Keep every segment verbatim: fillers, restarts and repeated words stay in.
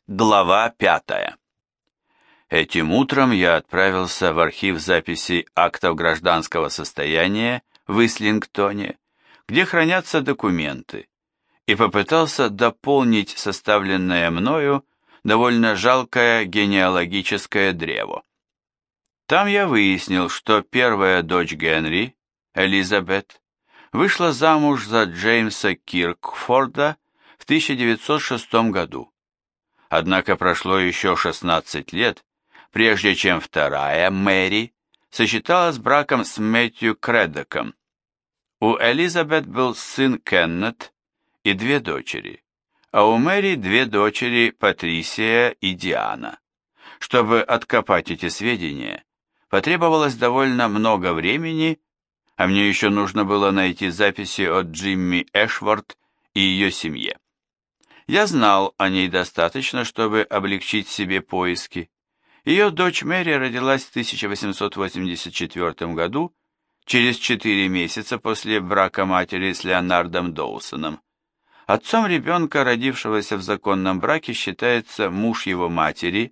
Глава пятая. Этим утром я отправился в архив записей актов гражданского состояния в Ислингтоне, где хранятся документы, и попытался дополнить составленное мною довольно жалкое генеалогическое древо. Там я выяснил, что первая дочь Генри, Элизабет, вышла замуж за Джеймса Киркфорда в тысяча девятьсот шестом году. Однако прошло еще шестнадцать лет, прежде чем вторая, Мэри, сочеталась браком с Мэтью Кредоком. У Элизабет был сын Кеннет и две дочери, а у Мэри две дочери Патрисия и Диана. Чтобы откопать эти сведения, потребовалось довольно много времени, а мне еще нужно было найти записи от Джимми Эшворт и ее семье. Я знал о ней достаточно, чтобы облегчить себе поиски. Ее дочь Мэри родилась в тысяча восемьсот восемьдесят четвёртом году, через четыре месяца после брака матери с Леонардом Доусоном. Отцом ребенка, родившегося в законном браке, считается муж его матери,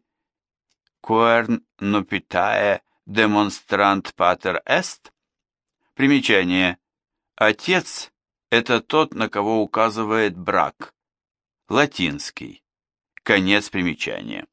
Quern nupitae demonstrant pater est. Примечание. Отец – это тот, на кого указывает брак. Латинский. Конец примечания.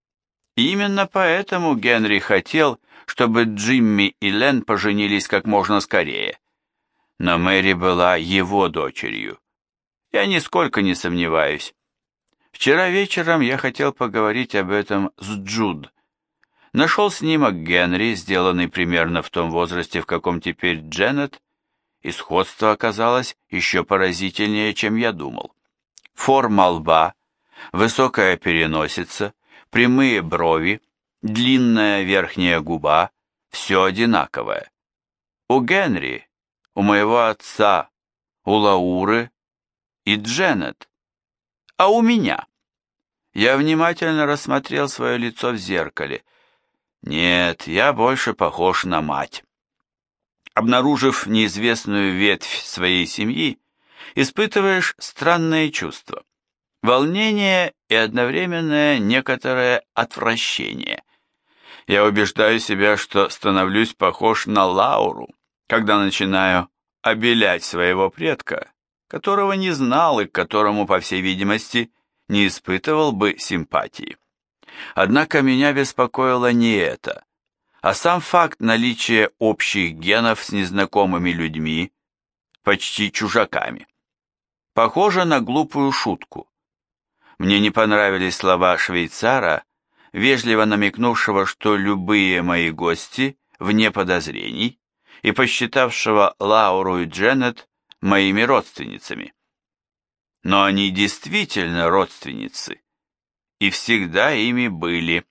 И именно поэтому Генри хотел, чтобы Джимми и Лен поженились как можно скорее. Но Мэри была его дочерью. Я нисколько не сомневаюсь. Вчера вечером я хотел поговорить об этом с Джуд. Нашел снимок Генри, сделанный примерно в том возрасте, в каком теперь Дженнет, и сходство оказалось еще поразительнее, чем я думал. Форма лба, высокая переносица, прямые брови, длинная верхняя губа – все одинаковое. У Генри, у моего отца, у Лауры и Дженнет. А у меня? Я внимательно рассмотрел свое лицо в зеркале. Нет, я больше похож на мать. Обнаружив неизвестную ветвь своей семьи, испытываешь странные чувства. Волнение и одновременное некоторое отвращение. Я убеждаю себя, что становлюсь похож на Лауру, когда начинаю обелять своего предка, которого не знал и к которому, по всей видимости, не испытывал бы симпатии. Однако меня беспокоило не это, а сам факт наличия общих генов с незнакомыми людьми, почти чужаками. Похоже на глупую шутку. Мне не понравились слова швейцара, вежливо намекнувшего, что любые мои гости вне подозрений, и посчитавшего Лауру и Дженнет моими родственницами. Но они действительно родственницы, и всегда ими были.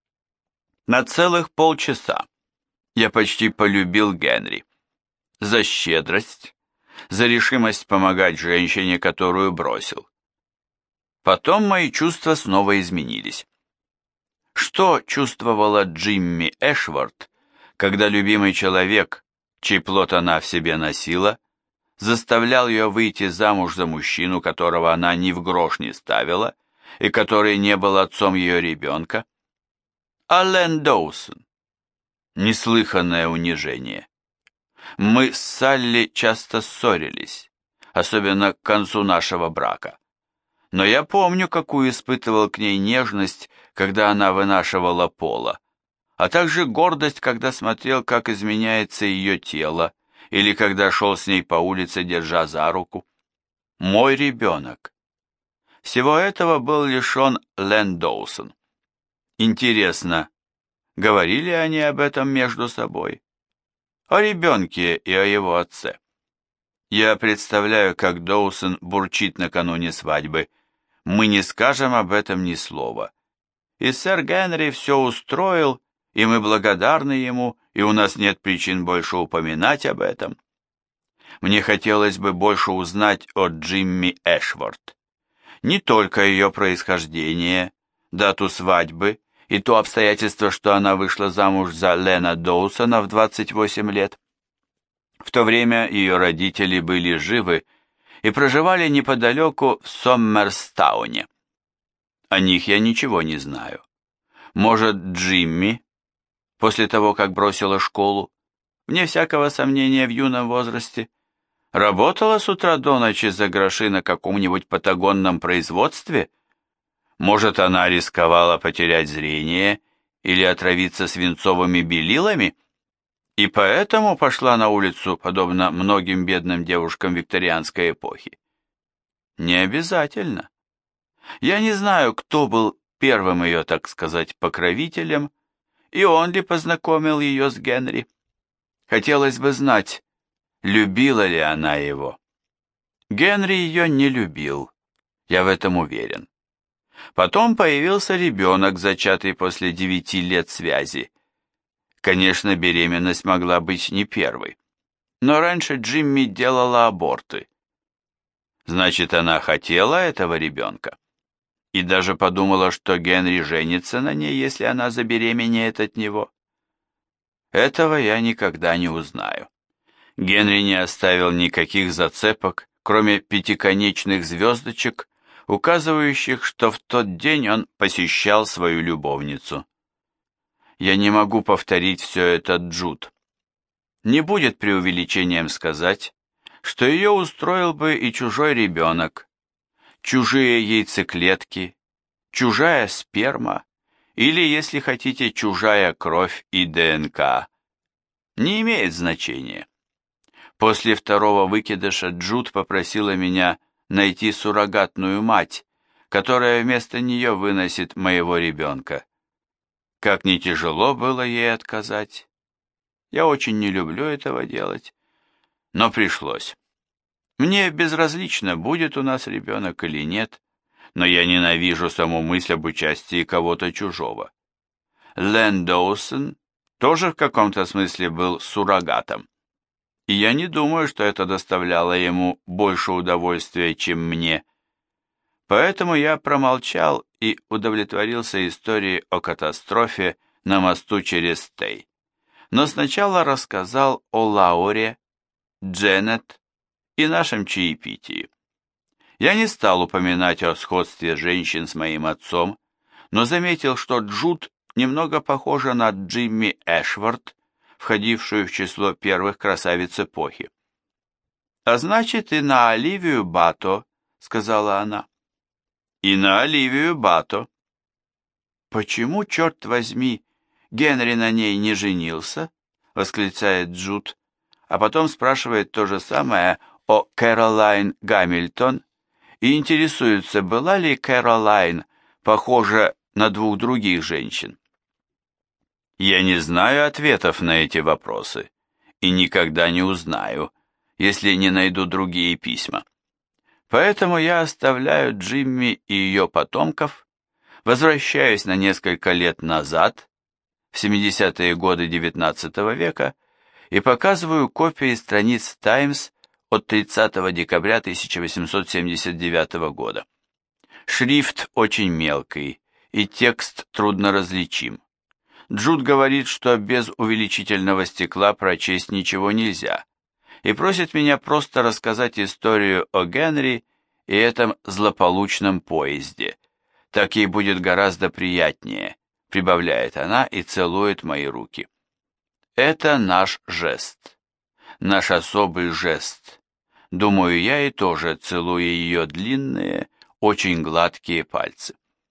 На целых полчаса я почти полюбил Генри. За щедрость, за решимость помогать женщине, которую бросил. Потом мои чувства снова изменились. Что чувствовала Джимми Эшворт, когда любимый человек, чей плод она в себе носила, заставлял ее выйти замуж за мужчину, которого она ни в грош не ставила, и который не был отцом ее ребенка? А Лен Доусон. Неслыханное унижение. Мы с Салли часто ссорились, особенно к концу нашего брака. Но я помню, какую испытывал к ней нежность, когда она вынашивала Пола, а также гордость, когда смотрел, как изменяется ее тело, или когда шел с ней по улице, держа за руку. Мой ребенок. Всего этого был лишен Лен Доусон. Интересно, говорили они об этом между собой? О ребенке и о его отце. Я представляю, как Доусон бурчит накануне свадьбы. Мы не скажем об этом ни слова. И сэр Генри все устроил, и мы благодарны ему, и у нас нет причин больше упоминать об этом. Мне хотелось бы больше узнать о Джимми Эшворт. Не только ее происхождение, дату свадьбы и то обстоятельство, что она вышла замуж за Лена Доусона в двадцать восемь лет. В то время ее родители были живы и проживали неподалеку в Соммерстауне. О них я ничего не знаю. Может, Джимми, после того, как бросила школу, вне всякого сомнения в юном возрасте, работала с утра до ночи за гроши на каком-нибудь патагонном производстве? Может, она рисковала потерять зрение или отравиться свинцовыми белилами? И поэтому пошла на улицу, подобно многим бедным девушкам викторианской эпохи? Не обязательно. Я не знаю, кто был первым ее, так сказать, покровителем, и он ли познакомил ее с Генри. Хотелось бы знать, любила ли она его. Генри ее не любил, я в этом уверен. Потом появился ребенок, зачатый после девяти лет связи. Конечно, беременность могла быть не первой, но раньше Джимми делала аборты. Значит, она хотела этого ребенка. И даже подумала, что Генри женится на ней, если она забеременеет от него. Этого я никогда не узнаю. Генри не оставил никаких зацепок, кроме пятиконечных звездочек, указывающих, что в тот день он посещал свою любовницу. Я не могу повторить все это Джуд. Не будет преувеличением сказать, что ее устроил бы и чужой ребенок, чужие яйцеклетки, чужая сперма, или, если хотите, чужая кровь и ДНК. Не имеет значения. После второго выкидыша Джуд попросила меня найти суррогатную мать, которая вместо нее выносит моего ребенка. Как не тяжело было ей отказать. Я очень не люблю этого делать, но пришлось. Мне безразлично, будет у нас ребенок или нет, но я ненавижу саму мысль об участии кого-то чужого. Лэн Доусон тоже в каком-то смысле был суррогатом, и я не думаю, что это доставляло ему больше удовольствия, чем мне. Поэтому я промолчал и удовлетворился историей о катастрофе на мосту через Тей. Но сначала рассказал о Лауре, Дженнет и нашем чаепитии. Я не стал упоминать о сходстве женщин с моим отцом, но заметил, что Джуд немного похожа на Джимми Эшворт, входившую в число первых красавиц эпохи. «А значит, и на Оливию Бато», — сказала она. «И на Оливию Бато». «Почему, черт возьми, Генри на ней не женился?» — восклицает Джуд, а потом спрашивает то же самое о Кэролайн Гамильтон и интересуется, была ли Кэролайн похожа на двух других женщин. Я не знаю ответов на эти вопросы и никогда не узнаю, если не найду другие письма. Поэтому я оставляю Джимми и ее потомков, возвращаюсь на несколько лет назад, в семидесятые годы девятнадцатого века, и показываю копии страниц «Таймс» от тридцатого декабря тысяча восемьсот семьдесят девятого года. Шрифт очень мелкий, и текст трудно различим. Джуд говорит, что без увеличительного стекла прочесть ничего нельзя, и просит меня просто рассказать историю о Генри и этом злополучном поезде. Так ей будет гораздо приятнее, прибавляет она и целует мои руки. Это наш жест, наш особый жест. Думаю я и тоже целую ее длинные, очень гладкие пальцы.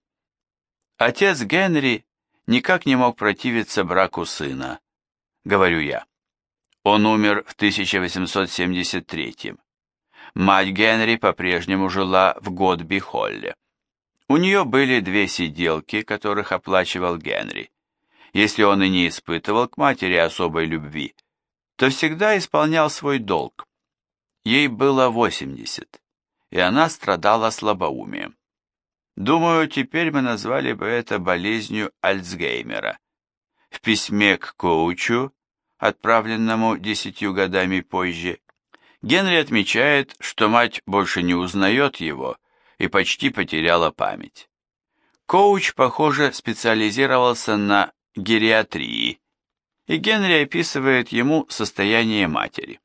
Отец Генри никак не мог противиться браку сына, говорю я. Он умер в тысяча восемьсот семьдесят третьем. Мать Генри по-прежнему жила в Годби-Холле. У нее были две сиделки, которых оплачивал Генри. Если он и не испытывал к матери особой любви, то всегда исполнял свой долг. Ей было восемьдесят, и она страдала слабоумием. Думаю, теперь мы назвали бы это болезнью Альцгеймера. В письме к коучу, отправленному десятью годами позже, Генри отмечает, что мать больше не узнает его и почти потеряла память. Коуч, похоже, специализировался на гериатрии, и Генри описывает ему состояние матери.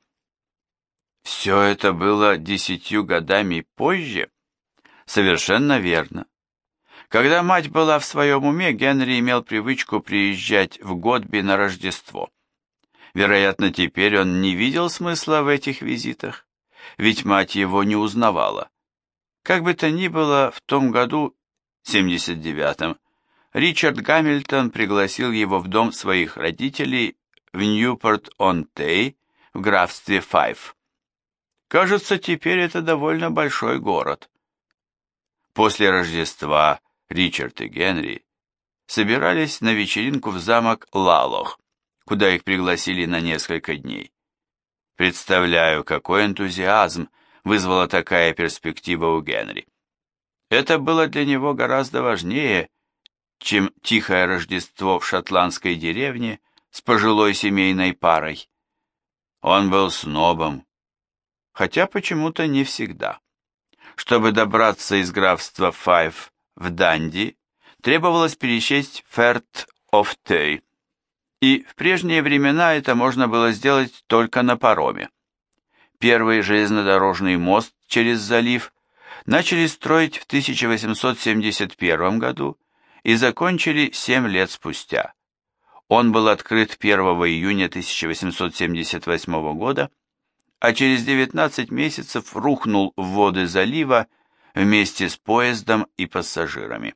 Все это было десятью годами позже? Совершенно верно. Когда мать была в своем уме, Генри имел привычку приезжать в Годби на Рождество. Вероятно, теперь он не видел смысла в этих визитах, ведь мать его не узнавала. Как бы то ни было, в том году, семьдесят девятом, Ричард Гамильтон пригласил его в дом своих родителей в Ньюпорт-он-Тей в графстве Файф. Кажется, теперь это довольно большой город. После Рождества Ричард и Генри собирались на вечеринку в замок Лалох, куда их пригласили на несколько дней. Представляю, какой энтузиазм вызвала такая перспектива у Генри. Это было для него гораздо важнее, чем тихое Рождество в шотландской деревне с пожилой семейной парой. Он был снобом, хотя почему-то не всегда. Чтобы добраться из графства Файф в Данди, требовалось пересечь Ферт оф Тей, и в прежние времена это можно было сделать только на пароме. Первый железнодорожный мост через залив начали строить в тысяча восемьсот семьдесят первом году и закончили семь лет спустя. Он был открыт первого июня тысяча восемьсот семьдесят восьмого года, а через девятнадцать месяцев рухнул в воды залива вместе с поездом и пассажирами.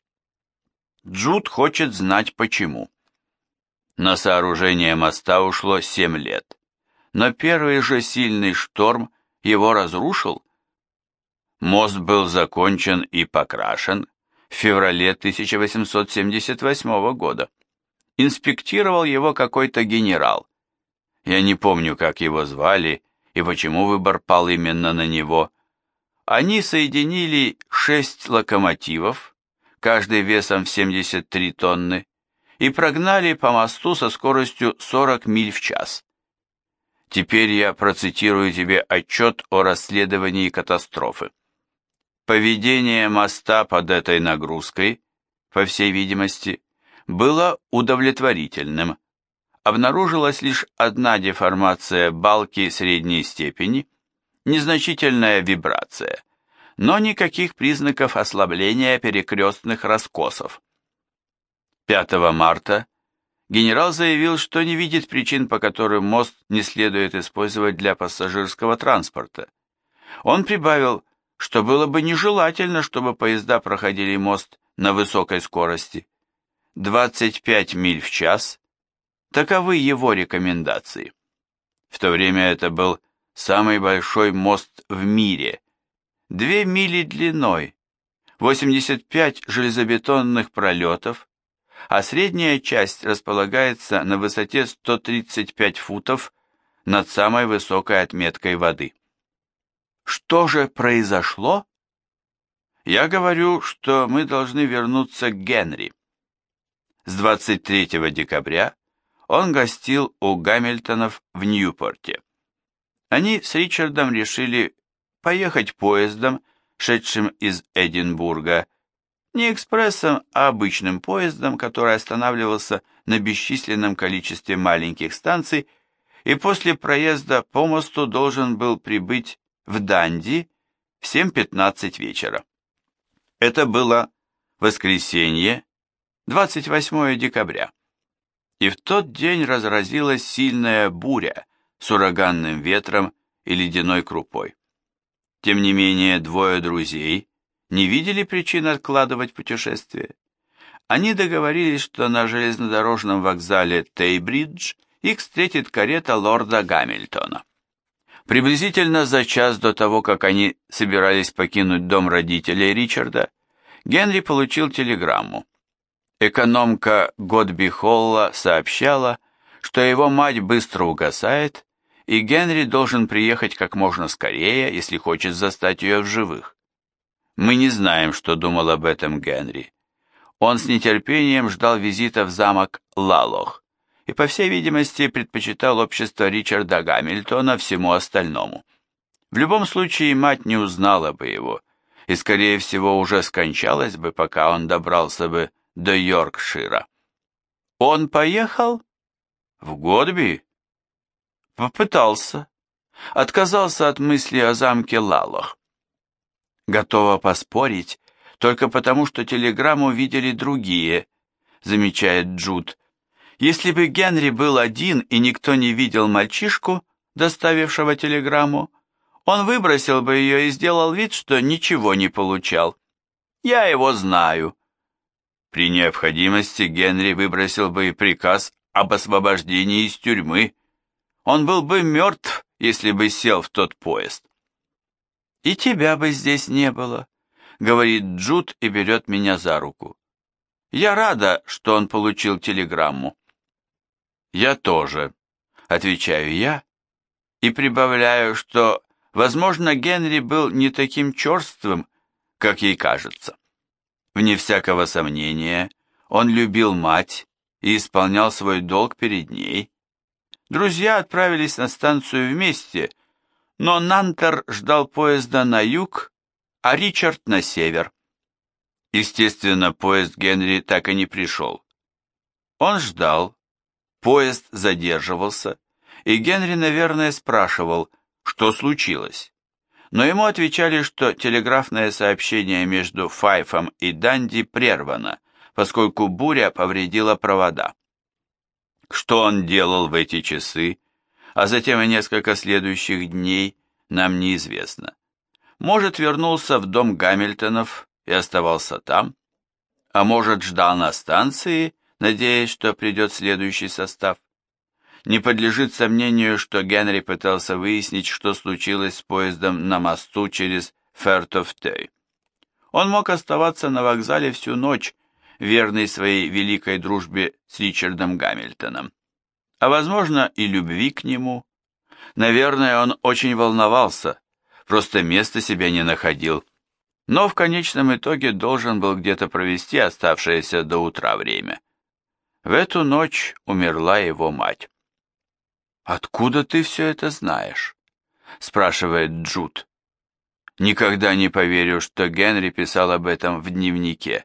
Джуд хочет знать почему. На сооружение моста ушло семь лет, но первый же сильный шторм его разрушил. Мост был закончен и покрашен в феврале тысяча восемьсот семьдесят восьмого года. Инспектировал его какой-то генерал. Я не помню, как его звали и почему выбор пал именно на него. Они соединили шесть локомотивов, каждый весом в семьдесят три тонны, и прогнали по мосту со скоростью сорок миль в час. Теперь я процитирую тебе отчет о расследовании катастрофы. Поведение моста под этой нагрузкой, по всей видимости, было удовлетворительным. Обнаружилась лишь одна деформация балки средней степени, незначительная вибрация, но никаких признаков ослабления перекрестных раскосов. пятого марта генерал заявил, что не видит причин, по которым мост не следует использовать для пассажирского транспорта. Он прибавил, что было бы нежелательно, чтобы поезда проходили мост на высокой скорости. двадцать пять миль в час – таковы его рекомендации. В то время это был самый большой мост в мире, две мили длиной, восемьдесят пять железобетонных пролетов, а средняя часть располагается на высоте сто тридцать пять футов над самой высокой отметкой воды. Что же произошло? Я говорю, что мы должны вернуться к Генри. С двадцать третьего декабря он гостил у Гамильтонов в Ньюпорте. Они с Ричардом решили поехать поездом, шедшим из Эдинбурга, не экспрессом, а обычным поездом, который останавливался на бесчисленном количестве маленьких станций, и после проезда по мосту должен был прибыть в Данди в семь пятнадцать вечера. Это было воскресенье, двадцать восьмого декабря, и в тот день разразилась сильная буря с ураганным ветром и ледяной крупой. Тем не менее, двое друзей не видели причин откладывать путешествие. Они договорились, что на железнодорожном вокзале Тейбридж их встретит карета лорда Гамильтона. Приблизительно за час до того, как они собирались покинуть дом родителей Ричарда, Генри получил телеграмму. Экономка Годби Холла сообщала, что его мать быстро угасает, и Генри должен приехать как можно скорее, если хочет застать ее в живых. Мы не знаем, что думал об этом Генри. Он с нетерпением ждал визита в замок Лалох и, по всей видимости, предпочитал общество Ричарда Гамильтона всему остальному. В любом случае, мать не узнала бы его, и, скорее всего, уже скончалась бы, пока он добрался бы до Йоркшира. Он поехал? В Годби? Попытался. Отказался от мысли о замке Лалох. Готова поспорить, только потому, что телеграмму видели другие, замечает Джуд. Если бы Генри был один и никто не видел мальчишку, доставившего телеграмму, он выбросил бы ее и сделал вид, что ничего не получал. Я его знаю. При необходимости Генри выбросил бы и приказ об освобождении из тюрьмы. Он был бы мертв, если бы сел в тот поезд. «И тебя бы здесь не было», — говорит Джуд и берет меня за руку. «Я рада, что он получил телеграмму». «Я тоже», — отвечаю я, и прибавляю, что, возможно, Генри был не таким черствым, как ей кажется. Вне всякого сомнения, он любил мать и исполнял свой долг перед ней. Друзья отправились на станцию вместе, но Нантер ждал поезда на юг, а Ричард на север. Естественно, поезд Генри так и не пришел. Он ждал, поезд задерживался, и Генри, наверное, спрашивал, что случилось. Но ему отвечали, что телеграфное сообщение между Файфом и Данди прервано, поскольку буря повредила провода. Что он делал в эти часы, а затем и несколько следующих дней, нам неизвестно. Может, вернулся в дом Гамильтонов и оставался там, а может, ждал на станции, надеясь, что придет следующий состав. Не подлежит сомнению, что Генри пытался выяснить, что случилось с поездом на мосту через Firth of Tay. Он мог оставаться на вокзале всю ночь, верный своей великой дружбе с Ричардом Гамильтоном, а, возможно, и любви к нему. Наверное, он очень волновался, просто места себе не находил, но в конечном итоге должен был где-то провести оставшееся до утра время. В эту ночь умерла его мать. «Откуда ты все это знаешь?» — спрашивает Джуд. Никогда не поверю, что Генри писал об этом в дневнике.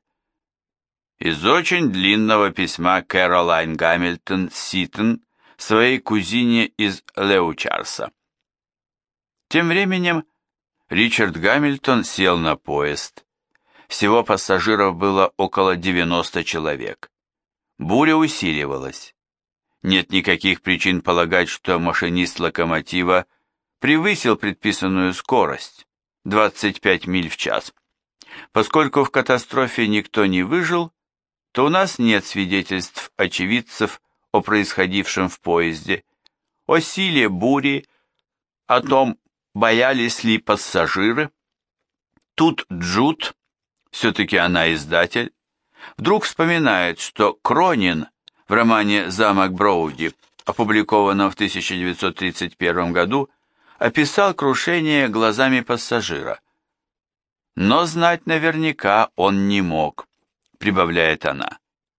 Из очень длинного письма Кэролайн Гамильтон Ситон своей кузине из Леучарса. Тем временем Ричард Гамильтон сел на поезд. Всего пассажиров было около девяноста человек. Буря усиливалась. Нет никаких причин полагать, что машинист локомотива превысил предписанную скорость – двадцать пять миль в час. Поскольку в катастрофе никто не выжил, то у нас нет свидетельств очевидцев о происходившем в поезде, о силе бури, о том, боялись ли пассажиры. Тут Джуд, все-таки она издатель, вдруг вспоминает, что Кронин в романе «Замок Броуди», опубликованном в тысяча девятьсот тридцать первом году, описал крушение глазами пассажира. Но знать наверняка он не мог, прибавляет она.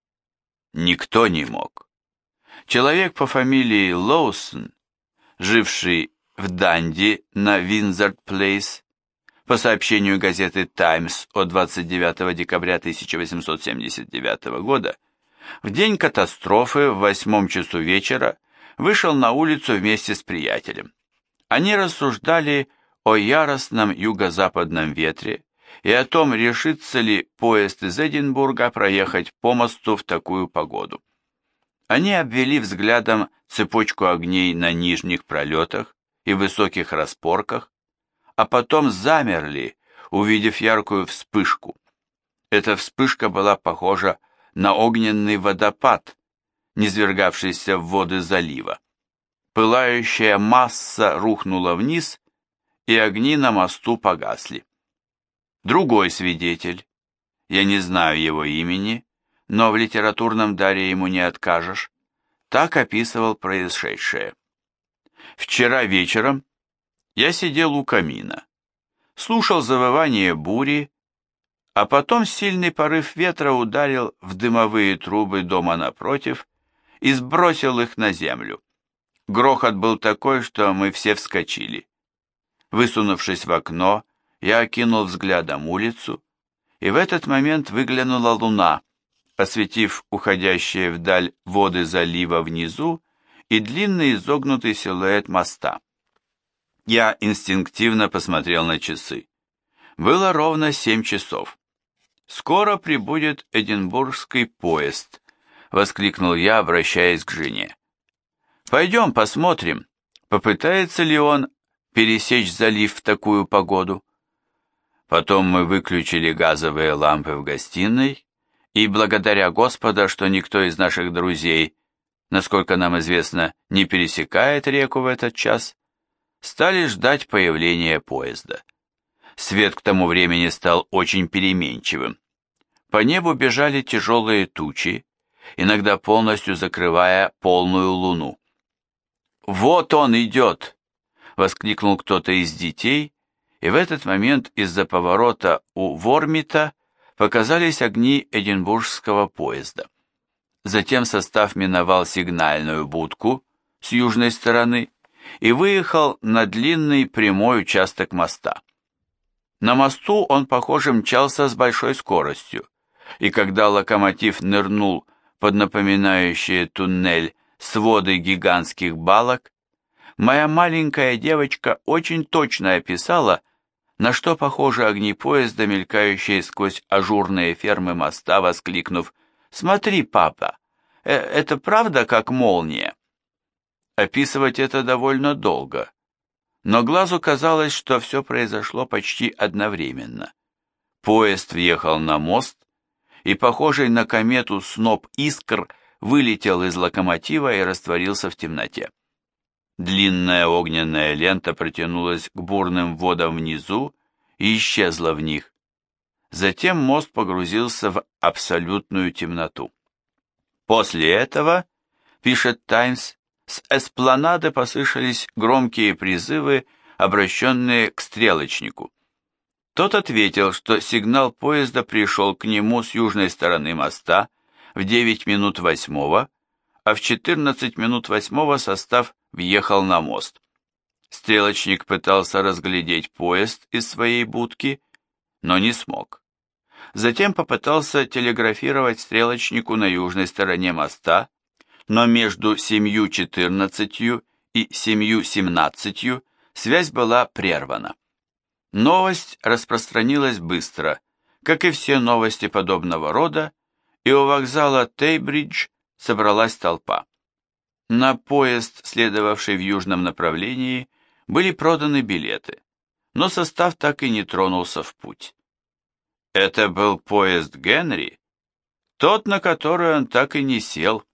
Никто не мог. Человек по фамилии Лоусон, живший в Данди на Виндзор-Плейс, по сообщению газеты «Таймс» от двадцать девятого декабря тысяча восемьсот семьдесят девятого года, в день катастрофы в восьмом часу вечера вышел на улицу вместе с приятелем. Они рассуждали о яростном юго-западном ветре и о том, решится ли поезд из Эдинбурга проехать по мосту в такую погоду. Они обвели взглядом цепочку огней на нижних пролетах и высоких распорках, а потом замерли, увидев яркую вспышку. Эта вспышка была похожа на огненный водопад, низвергавшийся в воды залива. Пылающая масса рухнула вниз, и огни на мосту погасли. Другой свидетель, я не знаю его имени, но в литературном даре ему не откажешь, так описывал происшедшее. Вчера вечером я сидел у камина, слушал завывание бури, а потом сильный порыв ветра ударил в дымовые трубы дома напротив и сбросил их на землю. Грохот был такой, что мы все вскочили. Высунувшись в окно, я окинул взглядом улицу, и в этот момент выглянула луна, осветив уходящие вдаль воды залива внизу и длинный изогнутый силуэт моста. Я инстинктивно посмотрел на часы. Было ровно семь часов. «Скоро прибудет Эдинбургский поезд», — воскликнул я, обращаясь к жене. «Пойдем посмотрим, попытается ли он пересечь залив в такую погоду». Потом мы выключили газовые лампы в гостиной, и благодаря Господа, что никто из наших друзей, насколько нам известно, не пересекает реку в этот час, стали ждать появления поезда. Свет к тому времени стал очень переменчивым. По небу бежали тяжелые тучи, иногда полностью закрывая полную луну. «Вот он идет!» — воскликнул кто-то из детей, и в этот момент из-за поворота у Вормита показались огни Эдинбургского поезда. Затем состав миновал сигнальную будку с южной стороны и выехал на длинный прямой участок моста. На мосту он, похоже, мчался с большой скоростью, и когда локомотив нырнул под напоминающие туннель своды гигантских балок, моя маленькая девочка очень точно описала, на что похожи огни поезда, мелькающие сквозь ажурные фермы моста, воскликнув: «Смотри, папа, э это правда как молния?» Описывать это довольно долго, но глазу казалось, что все произошло почти одновременно. Поезд въехал на мост, и, похожий на комету сноп искр, вылетел из локомотива и растворился в темноте. Длинная огненная лента протянулась к бурным водам внизу и исчезла в них. Затем мост погрузился в абсолютную темноту. После этого, пишет «Таймс», с эспланады послышались громкие призывы, обращенные к стрелочнику. Тот ответил, что сигнал поезда пришел к нему с южной стороны моста в девять минут восьмого, а в четырнадцать минут восьмого состав въехал на мост. Стрелочник пытался разглядеть поезд из своей будки, но не смог. Затем попытался телеграфировать стрелочнику на южной стороне моста, но между семью четырнадцатью и семью семнадцатью связь была прервана. Новость распространилась быстро, как и все новости подобного рода, и у вокзала Тейбридж собралась толпа. На поезд, следовавший в южном направлении, были проданы билеты, но состав так и не тронулся в путь. Это был поезд Генри, тот, на который он так и не сел.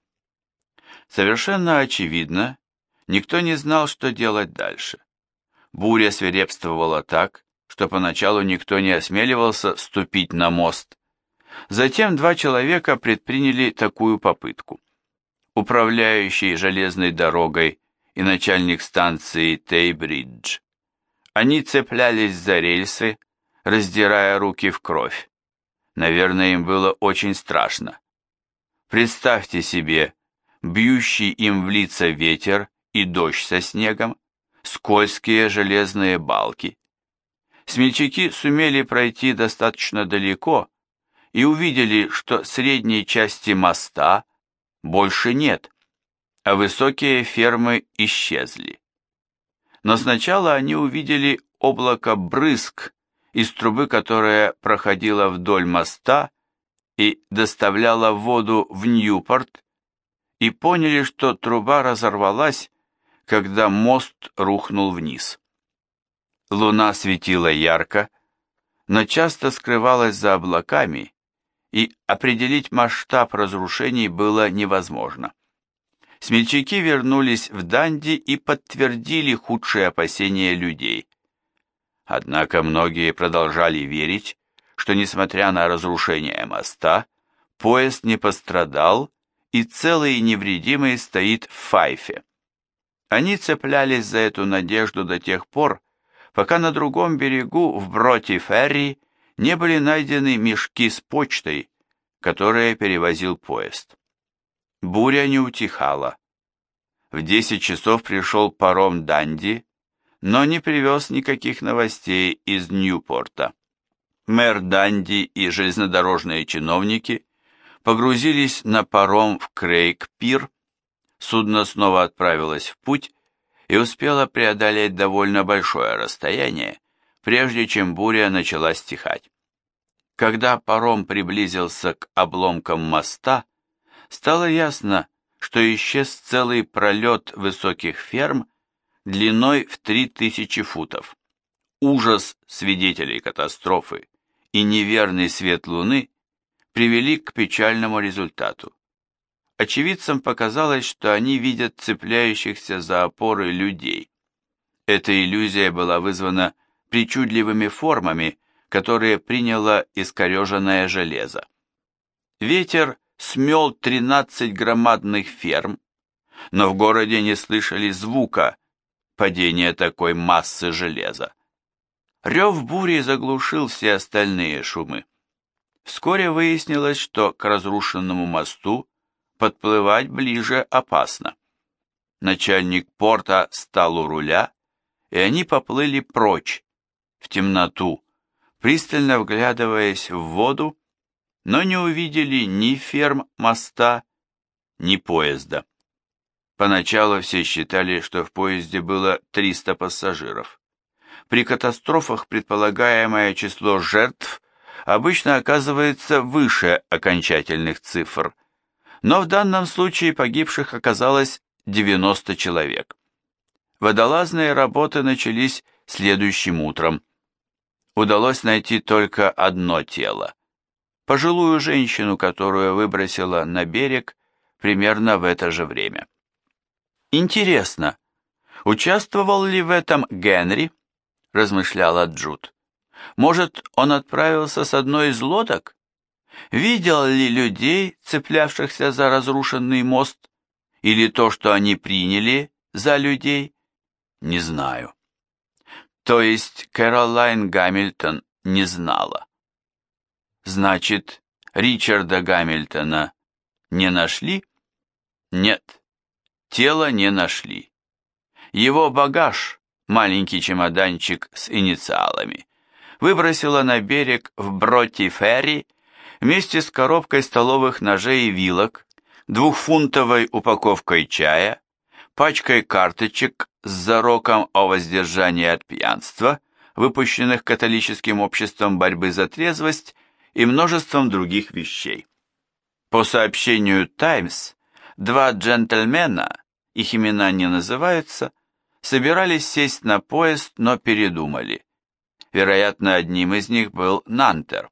Совершенно очевидно, никто не знал, что делать дальше. Буря свирепствовала так, что поначалу никто не осмеливался ступить на мост. Затем два человека предприняли такую попытку. Управляющий железной дорогой и начальник станции Тейбридж. Они цеплялись за рельсы, раздирая руки в кровь. Наверное, им было очень страшно. Представьте себе, бьющий им в лица ветер и дождь со снегом, скользкие железные балки. Смельчаки сумели пройти достаточно далеко и увидели, что средней части моста больше нет, а высокие фермы исчезли. Но сначала они увидели облако брызг из трубы, которая проходила вдоль моста и доставляла воду в Ньюпорт, и поняли, что труба разорвалась, когда мост рухнул вниз. Луна светила ярко, но часто скрывалась за облаками, и определить масштаб разрушений было невозможно. Смельчаки вернулись в Данди и подтвердили худшие опасения людей. Однако многие продолжали верить, что, несмотря на разрушение моста, поезд не пострадал и целый и невредимый стоит в Файфе. Они цеплялись за эту надежду до тех пор, пока на другом берегу, в Броти-Ферри, не были найдены мешки с почтой, которые перевозил поезд. Буря не утихала. В десять часов пришел паром Данди, но не привез никаких новостей из Ньюпорта. Мэр Данди и железнодорожные чиновники погрузились на паром в Крейг-Пир, судно снова отправилось в путь и успело преодолеть довольно большое расстояние, прежде чем буря начала стихать. Когда паром приблизился к обломкам моста, стало ясно, что исчез целый пролет высоких ферм длиной в три тысячи футов. Ужас свидетелей катастрофы и неверный свет луны привели к печальному результату. Очевидцам показалось, что они видят цепляющихся за опоры людей. Эта иллюзия была вызвана причудливыми формами, которые приняло искореженное железо. Ветер смел тринадцать громадных ферм, но в городе не слышали звука падения такой массы железа. Рев бури заглушил все остальные шумы. Вскоре выяснилось, что к разрушенному мосту подплывать ближе опасно. Начальник порта стал у руля, и они поплыли прочь, в темноту, пристально вглядываясь в воду, но не увидели ни ферм моста, ни поезда. Поначалу все считали, что в поезде было триста пассажиров. При катастрофах предполагаемое число жертв обычно оказывается выше окончательных цифр, но в данном случае погибших оказалось девяносто человек. Водолазные работы начались следующим утром. Удалось найти только одно тело. Пожилую женщину, которую выбросило на берег примерно в это же время. Интересно, участвовал ли в этом Генри? Размышляла Джуд. Может, он отправился с одной из лодок? Видел ли людей, цеплявшихся за разрушенный мост, или то, что они приняли за людей? Не знаю. То есть Кэролайн Гамильтон не знала. Значит, Ричарда Гамильтона не нашли? Нет, тело не нашли. Его багаж, маленький чемоданчик с инициалами, выбросила на берег в Бротти-Ферри вместе с коробкой столовых ножей и вилок, двухфунтовой упаковкой чая, пачкой карточек с зароком о воздержании от пьянства, выпущенных католическим обществом борьбы за трезвость, и множеством других вещей. По сообщению «Таймс», два джентльмена, их имена не называются, собирались сесть на поезд, но передумали. Вероятно, одним из них был Нантер.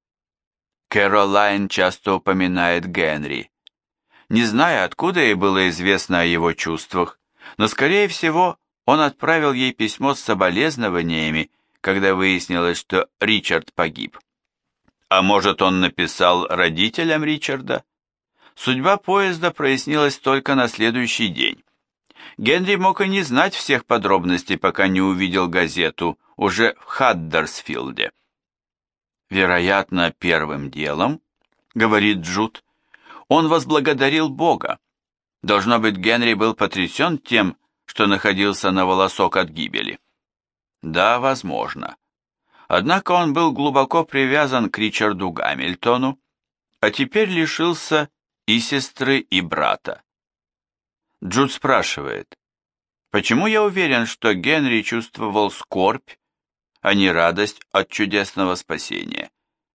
Кэролайн часто упоминает Генри. Не знаю, откуда ей было известно о его чувствах, но, скорее всего, он отправил ей письмо с соболезнованиями, когда выяснилось, что Ричард погиб. А может, он написал родителям Ричарда? Судьба поезда прояснилась только на следующий день. Генри мог и не знать всех подробностей, пока не увидел газету уже в Хаддерсфилде. Вероятно, первым делом, говорит Джуд, он возблагодарил Бога. Должно быть, Генри был потрясен тем, что находился на волосок от гибели. Да, возможно. Однако он был глубоко привязан к Ричарду Гамильтону, а теперь лишился и сестры, и брата. Джуд спрашивает, почему я уверен, что Генри чувствовал скорбь, а не радость от чудесного спасения?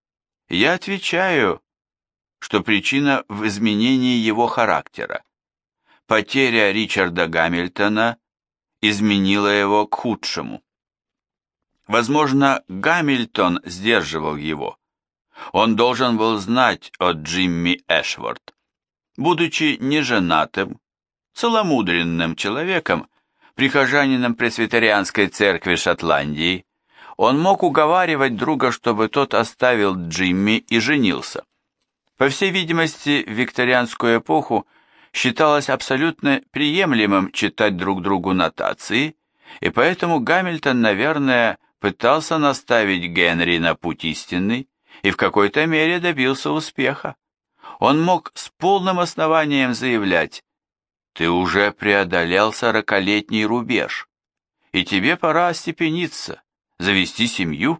Я отвечаю, что причина в изменении его характера. Потеря Ричарда Гамильтона изменила его к худшему. Возможно, Гамильтон сдерживал его. Он должен был знать о Джимми Эшворт. Будучи неженатым, целомудренным человеком, прихожанином пресвитерианской церкви Шотландии, он мог уговаривать друга, чтобы тот оставил Джимми и женился. По всей видимости, в викторианскую эпоху считалось абсолютно приемлемым читать друг другу нотации, и поэтому Гамильтон, наверное, пытался наставить Генри на путь истинный и в какой-то мере добился успеха. Он мог с полным основанием заявлять: «Ты уже преодолел сорокалетний рубеж, и тебе пора остепениться, завести семью».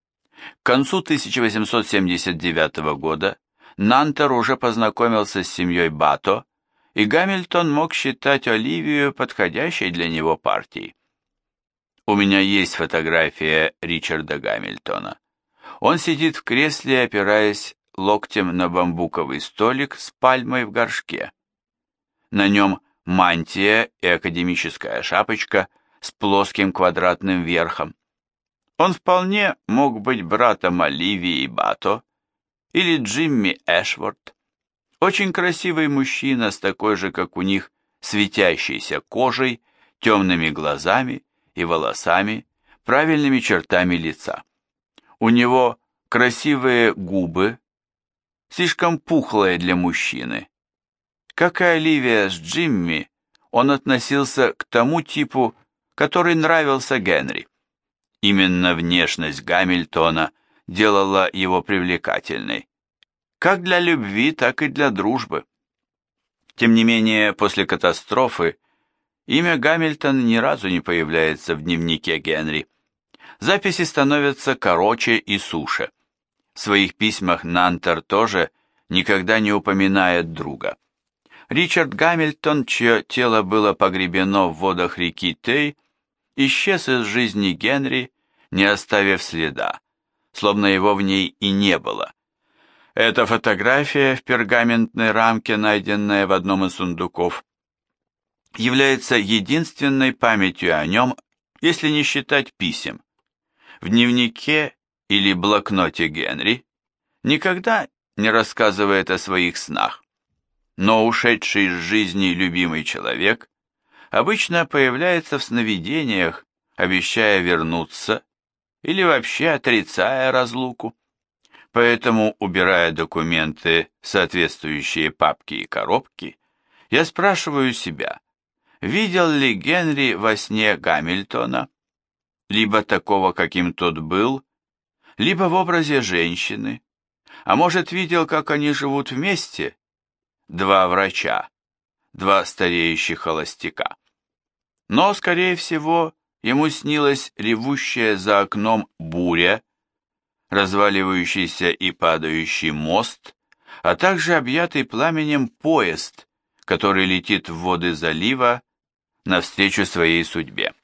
К концу тысяча восемьсот семьдесят девятого года Нантер уже познакомился с семьей Бато, и Гамильтон мог считать Оливию подходящей для него партией. У меня есть фотография Ричарда Гамильтона. Он сидит в кресле, опираясь локтем на бамбуковый столик с пальмой в горшке. На нем мантия и академическая шапочка с плоским квадратным верхом. Он вполне мог быть братом Оливии Бато или Джимми Эшворт. Очень красивый мужчина с такой же, как у них, светящейся кожей, темными глазами и волосами, правильными чертами лица. У него красивые губы, слишком пухлые для мужчины. Как и Оливия с Джимми, он относился к тому типу, который нравился Генри. Именно внешность Гамильтона делала его привлекательной, как для любви, так и для дружбы. Тем не менее, после катастрофы имя Гамильтон ни разу не появляется в дневнике Генри. Записи становятся короче и суше. В своих письмах Нантер тоже никогда не упоминает друга. Ричард Гамильтон, чье тело было погребено в водах реки Тей, исчез из жизни Генри, не оставив следа, словно его в ней и не было. Эта фотография в пергаментной рамке, найденная в одном из сундуков, является единственной памятью о нем, если не считать писем. В дневнике или блокноте Генри никогда не рассказывает о своих снах, но ушедший из жизни любимый человек обычно появляется в сновидениях, обещая вернуться или вообще отрицая разлуку. Поэтому, убирая документы в соответствующие папки и коробки, я спрашиваю себя, видел ли Генри во сне Гамильтона, либо такого, каким тот был, либо в образе женщины, а может, видел, как они живут вместе, два врача, два стареющих холостяка. Но, скорее всего, ему снилась ревущая за окном буря, разваливающийся и падающий мост, а также объятый пламенем поезд, который летит в воды залива навстречу своей судьбе.